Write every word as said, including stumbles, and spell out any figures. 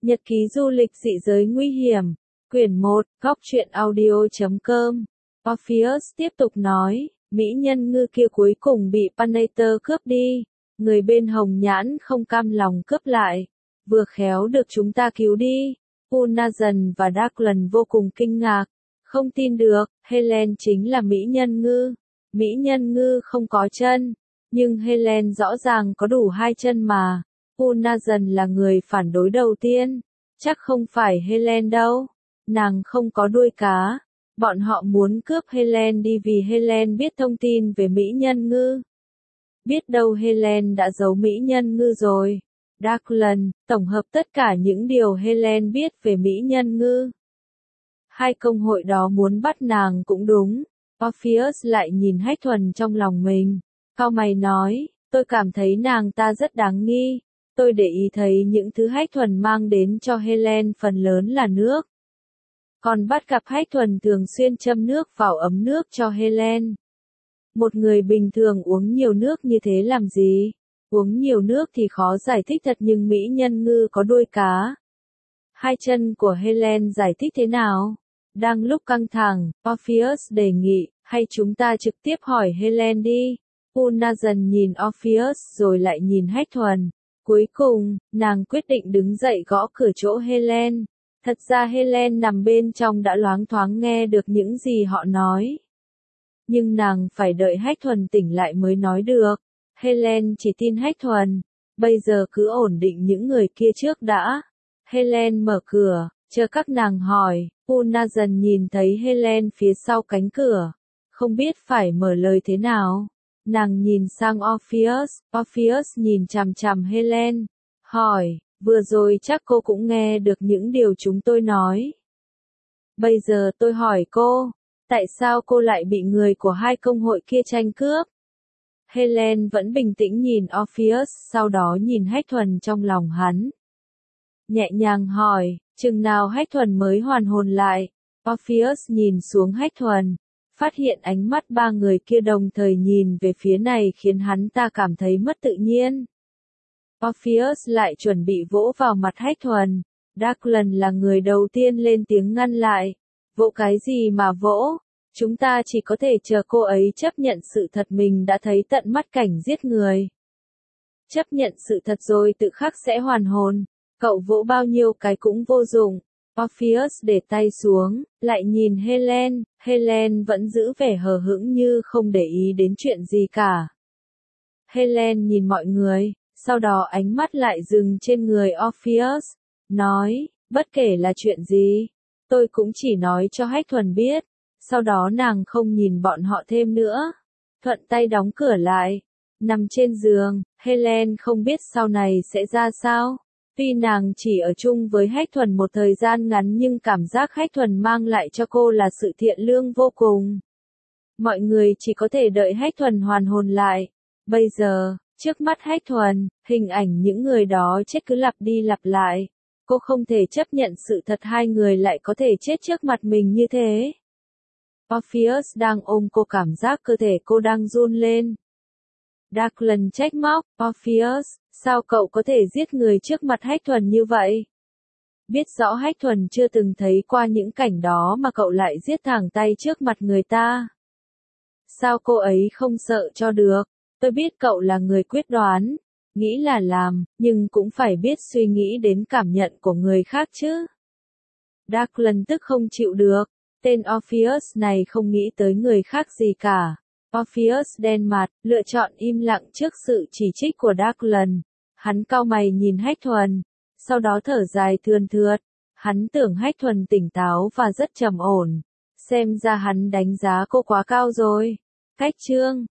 Nhật ký du lịch dị giới nguy hiểm, quyển một, góc truyện audio chấm com. Orpheus tiếp tục nói, mỹ nhân ngư kia cuối cùng bị Panater cướp đi, người bên hồng nhãn không cam lòng cướp lại, vừa khéo được chúng ta cứu đi. Unazan và Declan vô cùng kinh ngạc, không tin được, Helen chính là mỹ nhân ngư. Mỹ nhân ngư không có chân, nhưng Helen rõ ràng có đủ hai chân mà. Unazan là người phản đối đầu tiên, chắc không phải Helen đâu, nàng không có đuôi cá. Bọn họ muốn cướp Helen đi vì Helen biết thông tin về mỹ nhân ngư. Biết đâu Helen đã giấu mỹ nhân ngư rồi. Declan, tổng hợp tất cả những điều Helen biết về mỹ nhân ngư. Hai công hội đó muốn bắt nàng cũng đúng. Orpheus lại nhìn Hách Thuần trong lòng mình. Cau mày nói, tôi cảm thấy nàng ta rất đáng nghi. Tôi để ý thấy những thứ Hách Thuần mang đến cho Helen phần lớn là nước. Còn bắt gặp Hách Thuần thường xuyên châm nước vào ấm nước cho Helen. Một người bình thường uống nhiều nước như thế làm gì? Uống nhiều nước thì khó giải thích thật, nhưng mỹ nhân ngư có đuôi cá. Hai chân của Helen giải thích thế nào? Đang lúc căng thẳng, Orpheus đề nghị, hay chúng ta trực tiếp hỏi Helen đi. Unazan nhìn Orpheus rồi lại nhìn Hách Thuần. Cuối cùng, nàng quyết định đứng dậy gõ cửa chỗ Helen. Thật ra Helen nằm bên trong đã loáng thoáng nghe được những gì họ nói. Nhưng nàng phải đợi Hách Thuần tỉnh lại mới nói được. Helen chỉ tin Hách Thuần. Bây giờ cứ ổn định những người kia trước đã. Helen mở cửa, chờ các nàng hỏi. Unazan nhìn thấy Helen phía sau cánh cửa. Không biết phải mở lời thế nào. Nàng nhìn sang Orpheus. Orpheus nhìn chằm chằm Helen. Hỏi, vừa rồi chắc cô cũng nghe được những điều chúng tôi nói. Bây giờ tôi hỏi cô, tại sao cô lại bị người của hai công hội kia tranh cướp? Helen vẫn bình tĩnh nhìn Orpheus, sau đó nhìn Hách Thuần trong lòng hắn. Nhẹ nhàng hỏi, chừng nào Hách Thuần mới hoàn hồn lại? Orpheus nhìn xuống Hách Thuần, phát hiện ánh mắt ba người kia đồng thời nhìn về phía này khiến hắn ta cảm thấy mất tự nhiên. Orpheus lại chuẩn bị vỗ vào mặt Hách Thuần. Declan là người đầu tiên lên tiếng ngăn lại. Vỗ cái gì mà vỗ? Chúng ta chỉ có thể chờ cô ấy chấp nhận sự thật mình đã thấy tận mắt cảnh giết người. Chấp nhận sự thật rồi tự khắc sẽ hoàn hồn. Cậu vỗ bao nhiêu cái cũng vô dụng. Orpheus để tay xuống, lại nhìn Helen. Helen vẫn giữ vẻ hờ hững như không để ý đến chuyện gì cả. Helen nhìn mọi người, sau đó ánh mắt lại dừng trên người Orpheus. Nói, bất kể là chuyện gì, tôi cũng chỉ nói cho Hách Thuần biết. Sau đó nàng không nhìn bọn họ thêm nữa. Thuận tay đóng cửa lại. Nằm trên giường, Helen không biết sau này sẽ ra sao. Tuy nàng chỉ ở chung với Hách Thuần một thời gian ngắn nhưng cảm giác Hách Thuần mang lại cho cô là sự thiện lương vô cùng. Mọi người chỉ có thể đợi Hách Thuần hoàn hồn lại. Bây giờ, trước mắt Hách Thuần, hình ảnh những người đó chết cứ lặp đi lặp lại. Cô không thể chấp nhận sự thật hai người lại có thể chết trước mặt mình như thế. Orpheus đang ôm cô, cảm giác cơ thể cô đang run lên. Declan trách móc, Orpheus, sao cậu có thể giết người trước mặt Hách Thuần như vậy? Biết rõ Hách Thuần chưa từng thấy qua những cảnh đó mà cậu lại giết thẳng tay trước mặt người ta. Sao cô ấy không sợ cho được? Tôi biết cậu là người quyết đoán, nghĩ là làm, nhưng cũng phải biết suy nghĩ đến cảm nhận của người khác chứ. Declan tức không chịu được. Tên Orpheus này không nghĩ tới người khác gì cả. Orpheus đen mặt, lựa chọn im lặng trước sự chỉ trích của Declan. Hắn cau mày nhìn Hách Thuần, sau đó thở dài thườn thượt. Hắn tưởng Hách Thuần tỉnh táo và rất trầm ổn. Xem ra hắn đánh giá cô quá cao rồi. Cách chương